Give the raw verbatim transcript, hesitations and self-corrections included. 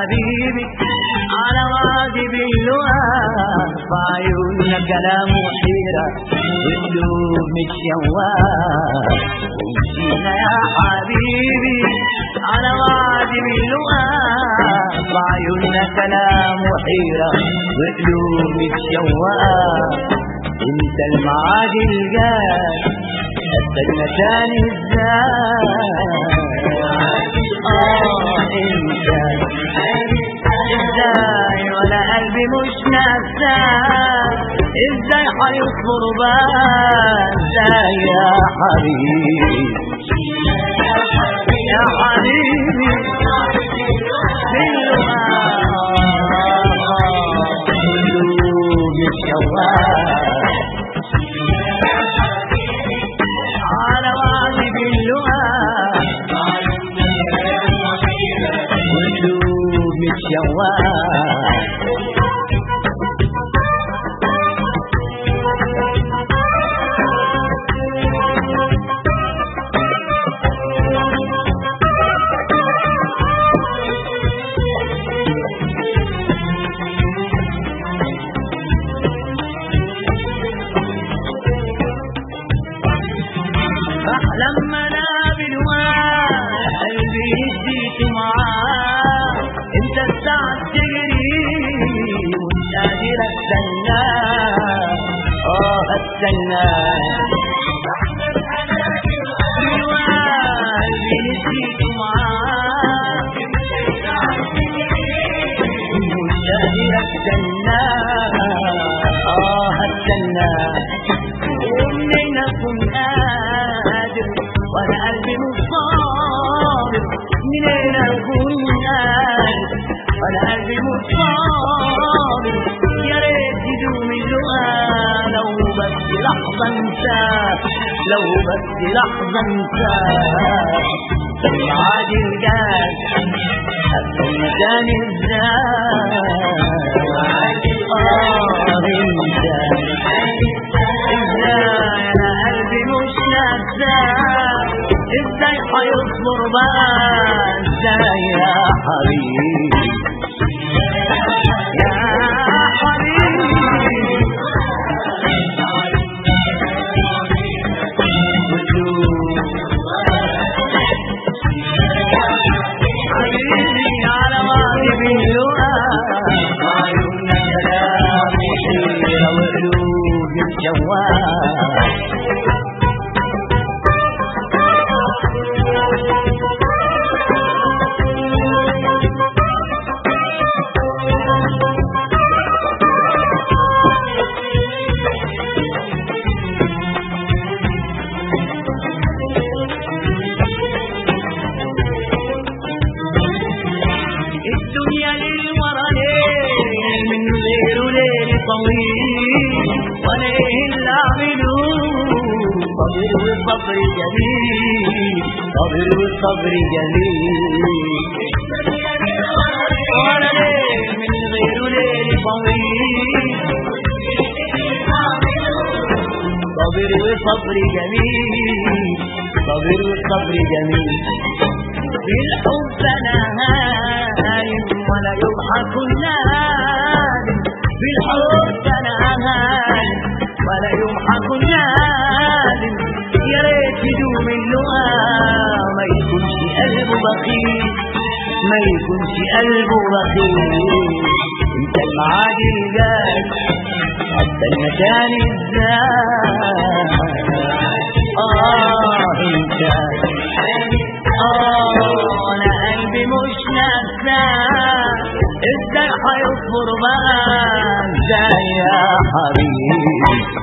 حبيبي على واجب اللقاء في عيوننا كلام وحيرة والقلوب متشوقة ومشينا يا حبيبي على واجب اللقاء في عيوننا كلام وحيرة والقلوب متشوقة انت المعاد الجاي استنى تاني ازاي اه انت ازاي ولا قلبي مش ناساك ازاي هيصبر بقى ازاي يا حبيبي يا حبيبي قلوب الشواق على واجب اللقاء قلوب الشواق لما نقابل واحد قلبي اديت معاه انت الساعة تجري ومش قادر استنى اه استنى قلبي اديت معاه ومش قادر استنى اه استنى ومنين اكون قادر وانا قلبي مصابر منين اكون قادر وانا قلبي مصابر يا ريت يدوم اللقاء لو بس لحظة انساك لو بس لحظة انساك الميعاد الجاي استنى تاني ازاي اه انت ازاي انا قلبي مش ناساك ازاي هيصبر بقى ازاي يا حبيبي يا حبيبي حبيبي على واجب اللقاء عيوننا كلام وحيرة وقلوب الشواق الدنيا للورا ليل من غيره ليل طويل وانا ايه اللي اعمله صبر والصبر جميل صبر والصبر جميل وانا ليل من غيره ليل طويل صبر والصبر جميل صبر والصبر جميل بالحب انا هايم ولا يضحك النادم بالحب انا هايم ولا يضحك النادم يا ريت يدوم اللقاء ما يكونش قلبه بخيل ما يكونش قلبه بخيل انت الميعاد الجاي استنى تاني ازاي اه انت اه انا قلبي مش ناساك ازاي هيصبر بقى ازاي يا حبيبي